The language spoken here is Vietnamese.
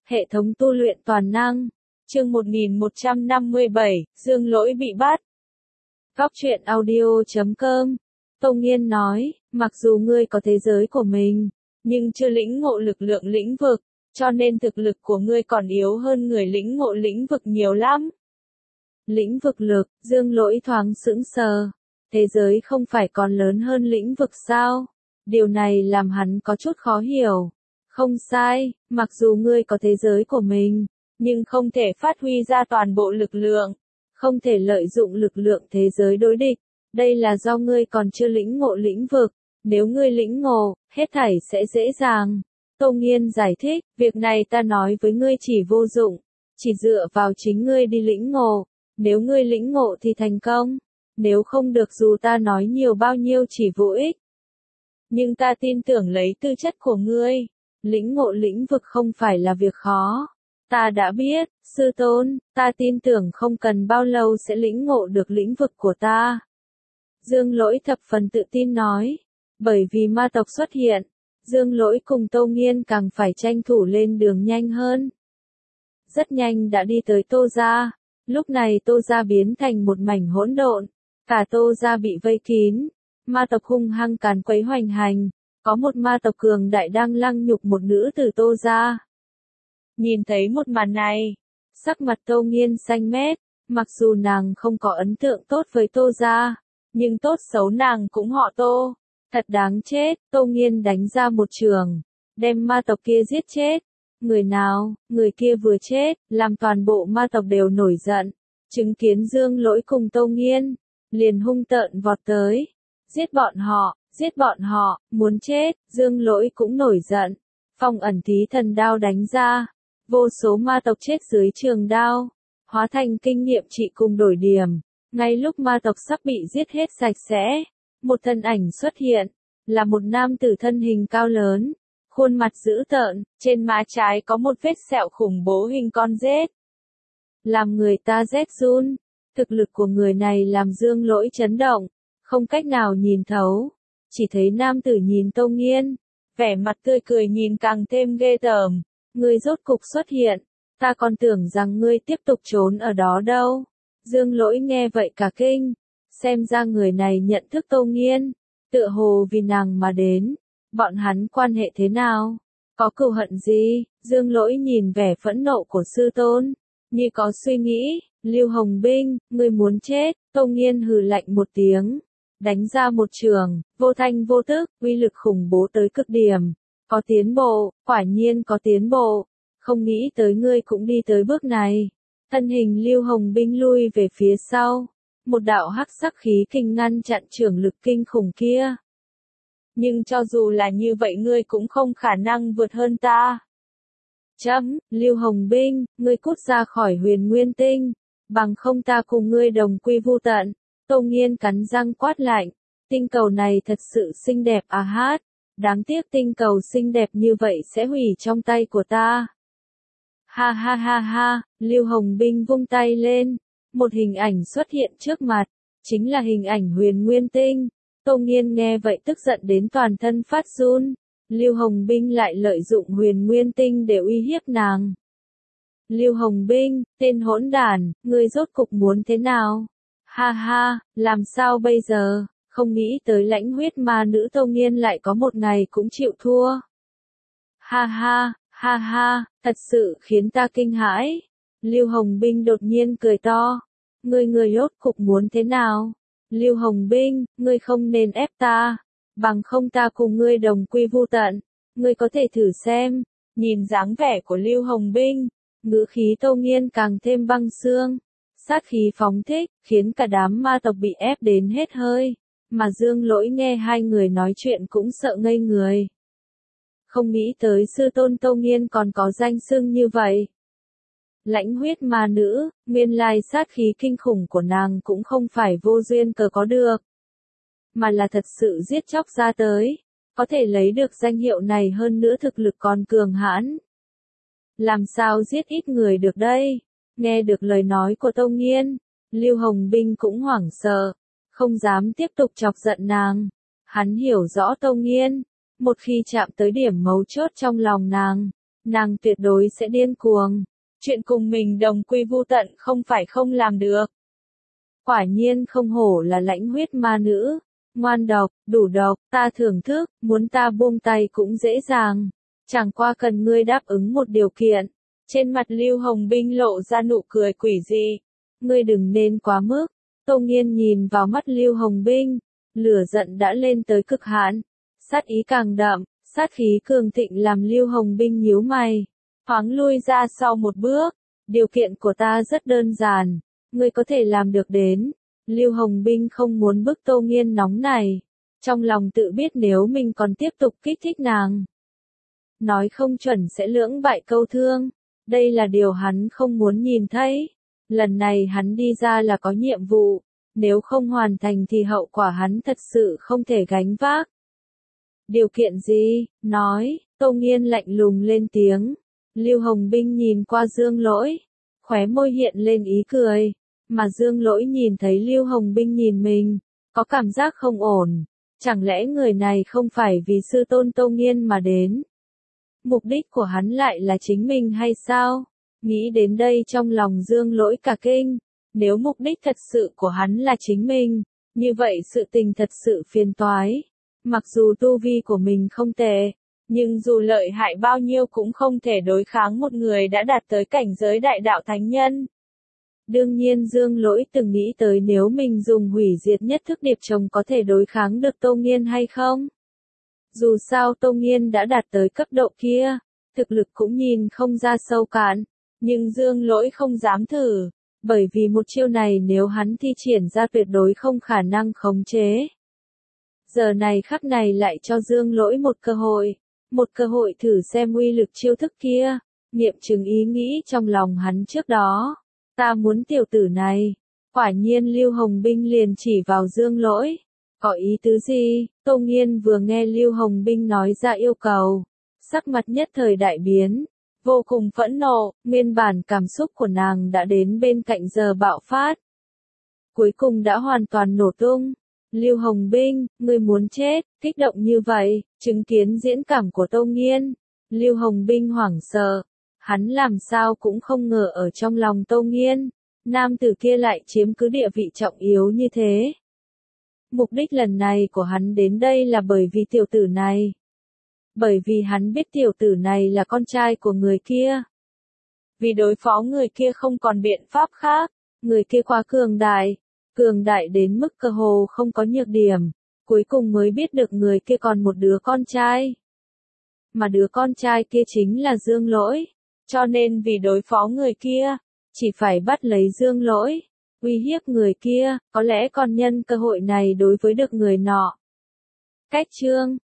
Hệ thống tu luyện toàn năng. Chương 1157, Dương Lỗi bị bắt. Góc truyện audio.com. Tô Nghiên nói, mặc dù ngươi có thế giới của mình, nhưng chưa lĩnh ngộ lực lượng lĩnh vực, cho nên thực lực của ngươi còn yếu hơn người lĩnh ngộ lĩnh vực nhiều lắm. Lĩnh vực lực, Dương Lỗi thoáng sững sờ. Thế giới không phải còn lớn hơn lĩnh vực sao? Điều này làm hắn có chút khó hiểu. Không sai, mặc dù ngươi có thế giới của mình, nhưng không thể phát huy ra toàn bộ lực lượng, không thể lợi dụng lực lượng thế giới đối địch. Đây là do ngươi còn chưa lĩnh ngộ lĩnh vực, nếu ngươi lĩnh ngộ, hết thảy sẽ dễ dàng. Tô Nghiên giải thích, việc này ta nói với ngươi chỉ vô dụng, chỉ dựa vào chính ngươi đi lĩnh ngộ, nếu ngươi lĩnh ngộ thì thành công, nếu không được dù ta nói nhiều bao nhiêu chỉ vô ích. Nhưng ta tin tưởng lấy tư chất của ngươi, lĩnh ngộ lĩnh vực không phải là việc khó. Ta đã biết, sư tôn, ta tin tưởng không cần bao lâu sẽ lĩnh ngộ được lĩnh vực của ta. Dương Lỗi thập phần tự tin nói, bởi vì ma tộc xuất hiện, Dương Lỗi cùng Tô Nghiên càng phải tranh thủ lên đường nhanh hơn. Rất nhanh đã đi tới Tô gia, lúc này Tô gia biến thành một mảnh hỗn độn, cả Tô gia bị vây kín, ma tộc hung hăng càn quấy hoành hành, có một ma tộc cường đại đang lăng nhục một nữ tử Tô gia. Nhìn thấy một màn này, sắc mặt Tô Nghiên xanh mét, mặc dù nàng không có ấn tượng tốt với Tô gia, nhưng tốt xấu nàng cũng họ Tô, thật đáng chết. Tô Nghiên đánh ra một trường, đem ma tộc kia giết chết. Người nào, người kia vừa chết, làm toàn bộ ma tộc đều nổi giận, chứng kiến Dương Lỗi cùng Tô Nghiên, liền hung tợn vọt tới, giết bọn họ, muốn chết. Dương Lỗi cũng nổi giận, phong ẩn thí thần đao đánh ra, vô số ma tộc chết dưới trường đao, hóa thành kinh nghiệm trị cùng đổi điểm. Ngay lúc ma tộc sắp bị giết hết sạch sẽ, một thân ảnh xuất hiện, là một nam tử thân hình cao lớn, khuôn mặt dữ tợn, trên má trái có một vết sẹo khủng bố hình con rết. Làm người ta rét run, thực lực của người này làm Dương Lỗi chấn động, không cách nào nhìn thấu, chỉ thấy nam tử nhìn Tô Nghiên, vẻ mặt tươi cười nhìn càng thêm ghê tởm. Ngươi rốt cục xuất hiện, ta còn tưởng rằng ngươi tiếp tục trốn ở đó đâu. Dương Lỗi nghe vậy cả kinh, xem ra người này nhận thức Tô Nghiên, tựa hồ vì nàng mà đến. Bọn hắn quan hệ thế nào? Có cừu hận gì? Dương Lỗi nhìn vẻ phẫn nộ của sư tôn, như có suy nghĩ. Lưu Hồng Binh, ngươi muốn chết. Tô Nghiên hừ lạnh một tiếng, đánh ra một trường, vô thanh vô tức, uy lực khủng bố tới cực điểm. Có tiến bộ, quả nhiên có tiến bộ, không nghĩ tới ngươi cũng đi tới bước này. Thân hình Lưu Hồng Binh lui về phía sau, một đạo hắc sắc khí kinh ngăn chặn trường lực kinh khủng kia. Nhưng cho dù là như vậy ngươi cũng không khả năng vượt hơn ta. Lưu Hồng Binh, ngươi cút ra khỏi Huyền Nguyên Tinh, bằng không ta cùng ngươi đồng quy vu tận. Tô Nghiên cắn răng quát lạnh, tinh cầu này thật sự xinh đẹp à hát. Đáng tiếc tinh cầu xinh đẹp như vậy sẽ hủy trong tay của ta. Ha ha ha ha, Lưu Hồng Binh vung tay lên, một hình ảnh xuất hiện trước mặt, chính là hình ảnh Huyền Nguyên Tinh. Tô Nghiên nghe vậy tức giận đến toàn thân phát run, Lưu Hồng Binh lại lợi dụng Huyền Nguyên Tinh để uy hiếp nàng. Lưu Hồng Binh, tên hỗn đản, ngươi rốt cục muốn thế nào? Ha ha, làm sao bây giờ? Không nghĩ tới lãnh huyết ma nữ Tô Nghiên lại có một ngày cũng chịu thua. Ha ha, thật sự khiến ta kinh hãi. Lưu Hồng Binh đột nhiên cười to. Ngươi rốt cục muốn thế nào? Lưu Hồng Binh, ngươi không nên ép ta, bằng không ta cùng ngươi đồng quy vu tận. Ngươi có thể thử xem. Nhìn dáng vẻ của Lưu Hồng Binh, ngữ khí Tô Nghiên càng thêm băng xương. Sát khí phóng thích, khiến cả đám ma tộc bị ép đến hết hơi. Mà Dương Lỗi nghe hai người nói chuyện cũng sợ ngây người. Không nghĩ tới sư tôn Tô Nghiên còn có danh xưng như vậy. Lãnh huyết ma nữ, nguyên lai sát khí kinh khủng của nàng cũng không phải vô duyên cớ có được, mà là thật sự giết chóc ra tới. Có thể lấy được danh hiệu này hơn nữa thực lực còn cường hãn. Làm sao giết ít người được đây? Nghe được lời nói của Tô Nghiên, Lưu Hồng Binh cũng hoảng sợ, không dám tiếp tục chọc giận nàng. Hắn hiểu rõ Tô Nghiên, một khi chạm tới điểm mấu chốt trong lòng nàng, nàng tuyệt đối sẽ điên cuồng. Chuyện cùng mình đồng quy vu tận không phải không làm được. Quả nhiên không hổ là lãnh huyết ma nữ. Ngoan độc, đủ độc, ta thưởng thức, muốn ta buông tay cũng dễ dàng. Chẳng qua cần ngươi đáp ứng một điều kiện. Trên mặt Lưu Hồng Binh lộ ra nụ cười quỷ dị. Ngươi đừng nên quá mức. Tô Nghiên nhìn vào mắt Lưu Hồng Binh, lửa giận đã lên tới cực hạn. Sát ý càng đậm, sát khí cường thịnh làm Lưu Hồng Binh nhíu mày. Thoáng lui ra sau một bước. Điều kiện của ta rất đơn giản. Ngươi có thể làm được đến. Lưu Hồng Binh không muốn bức Tô Nghiên nóng này. Trong lòng tự biết nếu mình còn tiếp tục kích thích nàng, nói không chuẩn sẽ lưỡng bại câu thương. Đây là điều hắn không muốn nhìn thấy. Lần này hắn đi ra là có nhiệm vụ. Nếu không hoàn thành thì hậu quả hắn thật sự không thể gánh vác. Điều kiện gì? Nói, Tô Nghiên lạnh lùng lên tiếng. Lưu Hồng Binh nhìn qua Dương Lỗi. Khóe môi hiện lên ý cười. Mà Dương Lỗi nhìn thấy Lưu Hồng Binh nhìn mình, có cảm giác không ổn. Chẳng lẽ người này không phải vì sư tôn Tô Nghiên mà đến? Mục đích của hắn lại là chính mình hay sao? Nghĩ đến đây trong lòng Dương Lỗi cả kinh. Nếu mục đích thật sự của hắn là chính mình, như vậy sự tình thật sự phiền toái. Mặc dù tu vi của mình không tệ, nhưng dù lợi hại bao nhiêu cũng không thể đối kháng một người đã đạt tới cảnh giới đại đạo thánh nhân. Đương nhiên Dương Lỗi từng nghĩ tới nếu mình dùng hủy diệt nhất thức điệp chồng có thể đối kháng được Tô Nghiên hay không. Dù sao Tô Nghiên đã đạt tới cấp độ kia, thực lực cũng nhìn không ra sâu cạn, nhưng Dương Lỗi không dám thử, bởi vì một chiêu này nếu hắn thi triển ra tuyệt đối không khả năng khống chế. Giờ này khắc này lại cho Dương Lỗi một cơ hội thử xem uy lực chiêu thức kia, nghiệm chứng ý nghĩ trong lòng hắn trước đó. Ta muốn tiểu tử này. Quả nhiên Lưu Hồng Binh liền chỉ vào Dương Lỗi. Có ý tứ gì? Tô Nghiên vừa nghe Lưu Hồng Binh nói ra yêu cầu, sắc mặt nhất thời đại biến, vô cùng phẫn nộ, nguyên bản cảm xúc của nàng đã đến bên cạnh giờ bạo phát. Cuối cùng đã hoàn toàn nổ tung. Lưu Hồng Binh, ngươi muốn chết, kích động như vậy, chứng kiến diễn cảm của Tô Nghiên. Lưu Hồng Binh hoảng sợ. Hắn làm sao cũng không ngờ ở trong lòng Tô Nghiên, nam tử kia lại chiếm cứ địa vị trọng yếu như thế. Mục đích lần này của hắn đến đây là bởi vì tiểu tử này. Bởi vì hắn biết tiểu tử này là con trai của người kia. Vì đối phó người kia không còn biện pháp khác, người kia quá cường đại đến mức cơ hồ không có nhược điểm, cuối cùng mới biết được người kia còn một đứa con trai. Mà đứa con trai kia chính là Dương Lỗi. Cho nên vì đối phó người kia, chỉ phải bắt lấy Dương Lỗi, uy hiếp người kia, có lẽ còn nhân cơ hội này đối với được người nọ. Cách chương